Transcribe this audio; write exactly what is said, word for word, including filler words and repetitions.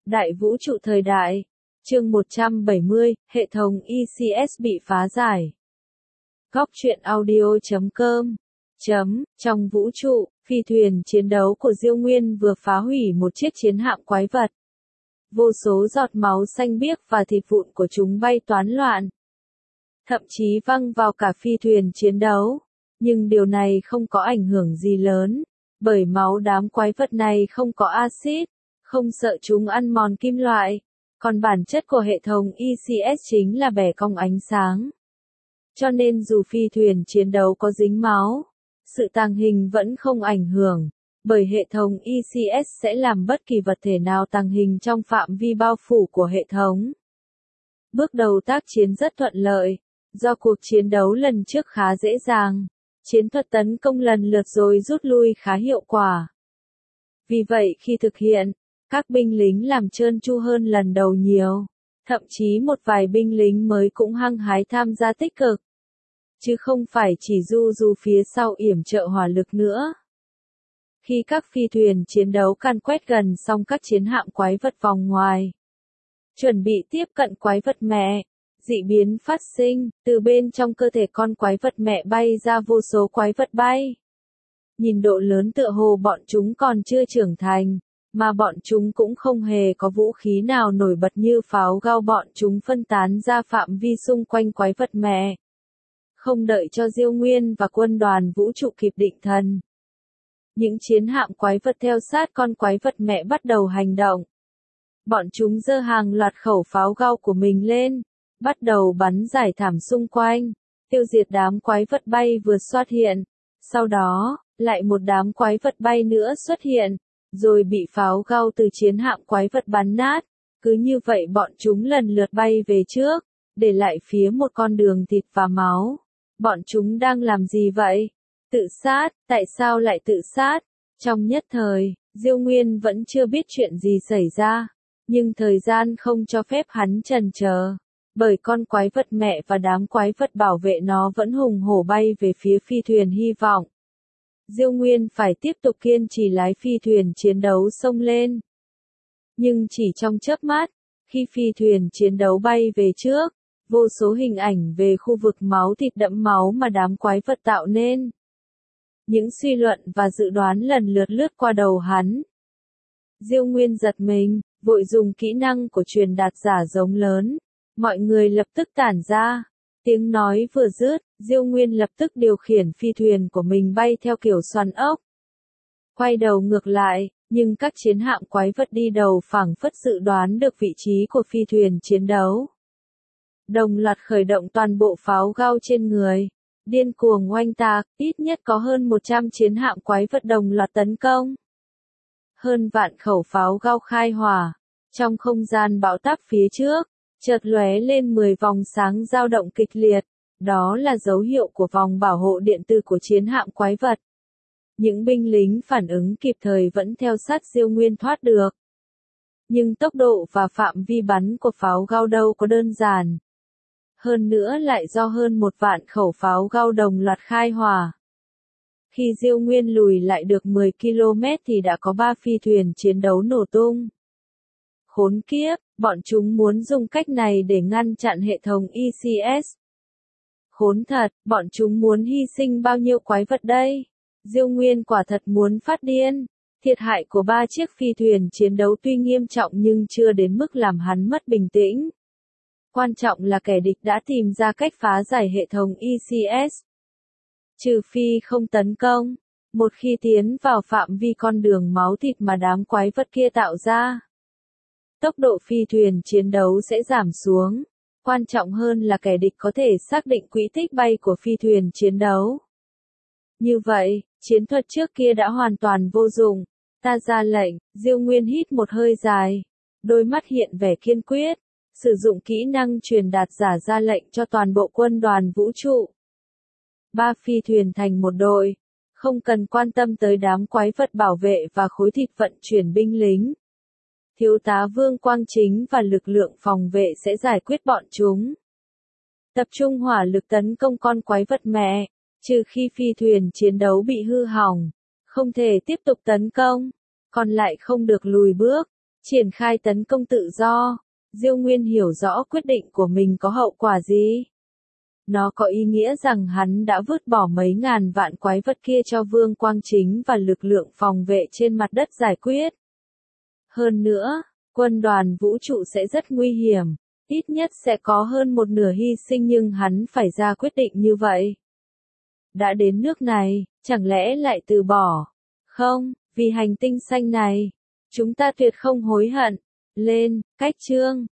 Đại vũ trụ thời đại. Chương một trăm bảy mươi, hệ thống E C S bị phá giải. Góc truyện audio chấm com. Chấm, trong vũ trụ, phi thuyền chiến đấu của Diêu Nguyên vừa phá hủy một chiếc chiến hạm quái vật. Vô số giọt máu xanh biếc và thịt vụn của chúng bay toán loạn. Thậm chí văng vào cả phi thuyền chiến đấu. Nhưng điều này không có ảnh hưởng gì lớn, bởi máu đám quái vật này không có axit, không sợ chúng ăn mòn kim loại. Còn bản chất của hệ thống E C S chính là bẻ cong ánh sáng. Cho nên dù phi thuyền chiến đấu có dính máu, sự tàng hình vẫn không ảnh hưởng, bởi hệ thống E C S sẽ làm bất kỳ vật thể nào tàng hình trong phạm vi bao phủ của hệ thống. Bước đầu tác chiến rất thuận lợi, do cuộc chiến đấu lần trước khá dễ dàng, chiến thuật tấn công lần lượt rồi rút lui khá hiệu quả. Vì vậy khi thực hiện, các binh lính làm trơn tru hơn lần đầu nhiều, thậm chí một vài binh lính mới cũng hăng hái tham gia tích cực, chứ không phải chỉ du du phía sau yểm trợ hỏa lực nữa. Khi các phi thuyền chiến đấu can quét gần xong các chiến hạm quái vật vòng ngoài, chuẩn bị tiếp cận quái vật mẹ, dị biến phát sinh, từ bên trong cơ thể con quái vật mẹ bay ra vô số quái vật bay. Nhìn độ lớn tựa hồ bọn chúng còn chưa trưởng thành, mà bọn chúng cũng không hề có vũ khí nào nổi bật như pháo gao bọn chúng phân tán ra phạm vi xung quanh quái vật mẹ. Không đợi cho Diêu Nguyên và quân đoàn vũ trụ kịp định thần, những chiến hạm quái vật theo sát con quái vật mẹ bắt đầu hành động. Bọn chúng giơ hàng loạt khẩu pháo gao của mình lên, bắt đầu bắn rải thảm xung quanh, tiêu diệt đám quái vật bay vừa xuất hiện. Sau đó, lại một đám quái vật bay nữa xuất hiện, rồi bị pháo gao từ chiến hạm quái vật bắn nát. Cứ như vậy bọn chúng lần lượt bay về trước, để lại phía một con đường thịt và máu. Bọn chúng đang làm gì vậy? Tự sát, tại sao lại tự sát? Trong nhất thời, Diêu Nguyên vẫn chưa biết chuyện gì xảy ra, nhưng thời gian không cho phép hắn chần chờ, bởi con quái vật mẹ và đám quái vật bảo vệ nó vẫn hùng hổ bay về phía phi thuyền hy vọng. Diêu Nguyên phải tiếp tục kiên trì lái phi thuyền chiến đấu xông lên. Nhưng chỉ trong chớp mắt, khi phi thuyền chiến đấu bay về trước, vô số hình ảnh về khu vực máu thịt đẫm máu mà đám quái vật tạo nên. Những suy luận và dự đoán lần lượt lướt qua đầu hắn. Diêu Nguyên giật mình, vội dùng kỹ năng của truyền đạt giả giống lớn. Mọi người lập tức tản ra. Tiếng nói vừa dứt, Diêu Nguyên lập tức điều khiển phi thuyền của mình bay theo kiểu xoắn ốc. Quay đầu ngược lại, nhưng các chiến hạm quái vật đi đầu phảng phất dự đoán được vị trí của phi thuyền chiến đấu. Đồng loạt khởi động toàn bộ pháo gao trên người, điên cuồng oanh tạc, ít nhất có hơn một trăm chiến hạm quái vật đồng loạt tấn công. Hơn vạn khẩu pháo gao khai hỏa, trong không gian bão táp phía trước, chợt lóe lên mười vòng sáng dao động kịch liệt, đó là dấu hiệu của vòng bảo hộ điện tử của chiến hạm quái vật. Những binh lính phản ứng kịp thời vẫn theo sát Diêu Nguyên thoát được. Nhưng tốc độ và phạm vi bắn của pháo gao đâu có đơn giản. Hơn nữa lại do hơn một vạn khẩu pháo gao đồng loạt khai hỏa. Khi Diêu Nguyên lùi lại được mười ki lô mét thì đã có ba phi thuyền chiến đấu nổ tung. Khốn kiếp, bọn chúng muốn dùng cách này để ngăn chặn hệ thống E C S. Khốn thật, bọn chúng muốn hy sinh bao nhiêu quái vật đây? Diêu Nguyên quả thật muốn phát điên. Thiệt hại của ba chiếc phi thuyền chiến đấu tuy nghiêm trọng nhưng chưa đến mức làm hắn mất bình tĩnh. Quan trọng là kẻ địch đã tìm ra cách phá giải hệ thống E C S. Trừ phi không tấn công, một khi tiến vào phạm vi con đường máu thịt mà đám quái vật kia tạo ra, tốc độ phi thuyền chiến đấu sẽ giảm xuống. Quan trọng hơn là kẻ địch có thể xác định quỹ tích bay của phi thuyền chiến đấu. Như vậy, chiến thuật trước kia đã hoàn toàn vô dụng. Ta ra lệnh, Diêu Nguyên hít một hơi dài, đôi mắt hiện vẻ kiên quyết, sử dụng kỹ năng truyền đạt giả ra lệnh cho toàn bộ quân đoàn vũ trụ. Ba phi thuyền thành một đội, không cần quan tâm tới đám quái vật bảo vệ và khối thịt vận chuyển binh lính. Thiếu tá Vương Quang Chính và lực lượng phòng vệ sẽ giải quyết bọn chúng. Tập trung hỏa lực tấn công con quái vật mẹ, trừ khi phi thuyền chiến đấu bị hư hỏng, không thể tiếp tục tấn công, còn lại không được lùi bước. triển khai tấn công tự do. Diêu Nguyên hiểu rõ quyết định của mình có hậu quả gì. Nó có ý nghĩa rằng hắn đã vứt bỏ mấy ngàn vạn quái vật kia cho Vương Quang Chính và lực lượng phòng vệ trên mặt đất giải quyết. Hơn nữa, quân đoàn vũ trụ sẽ rất nguy hiểm, ít nhất sẽ có hơn một nửa hy sinh nhưng hắn phải ra quyết định như vậy. Đã đến nước này, chẳng lẽ lại từ bỏ? Không, vì hành tinh xanh này, chúng ta tuyệt không hối hận. Lên, cách chương.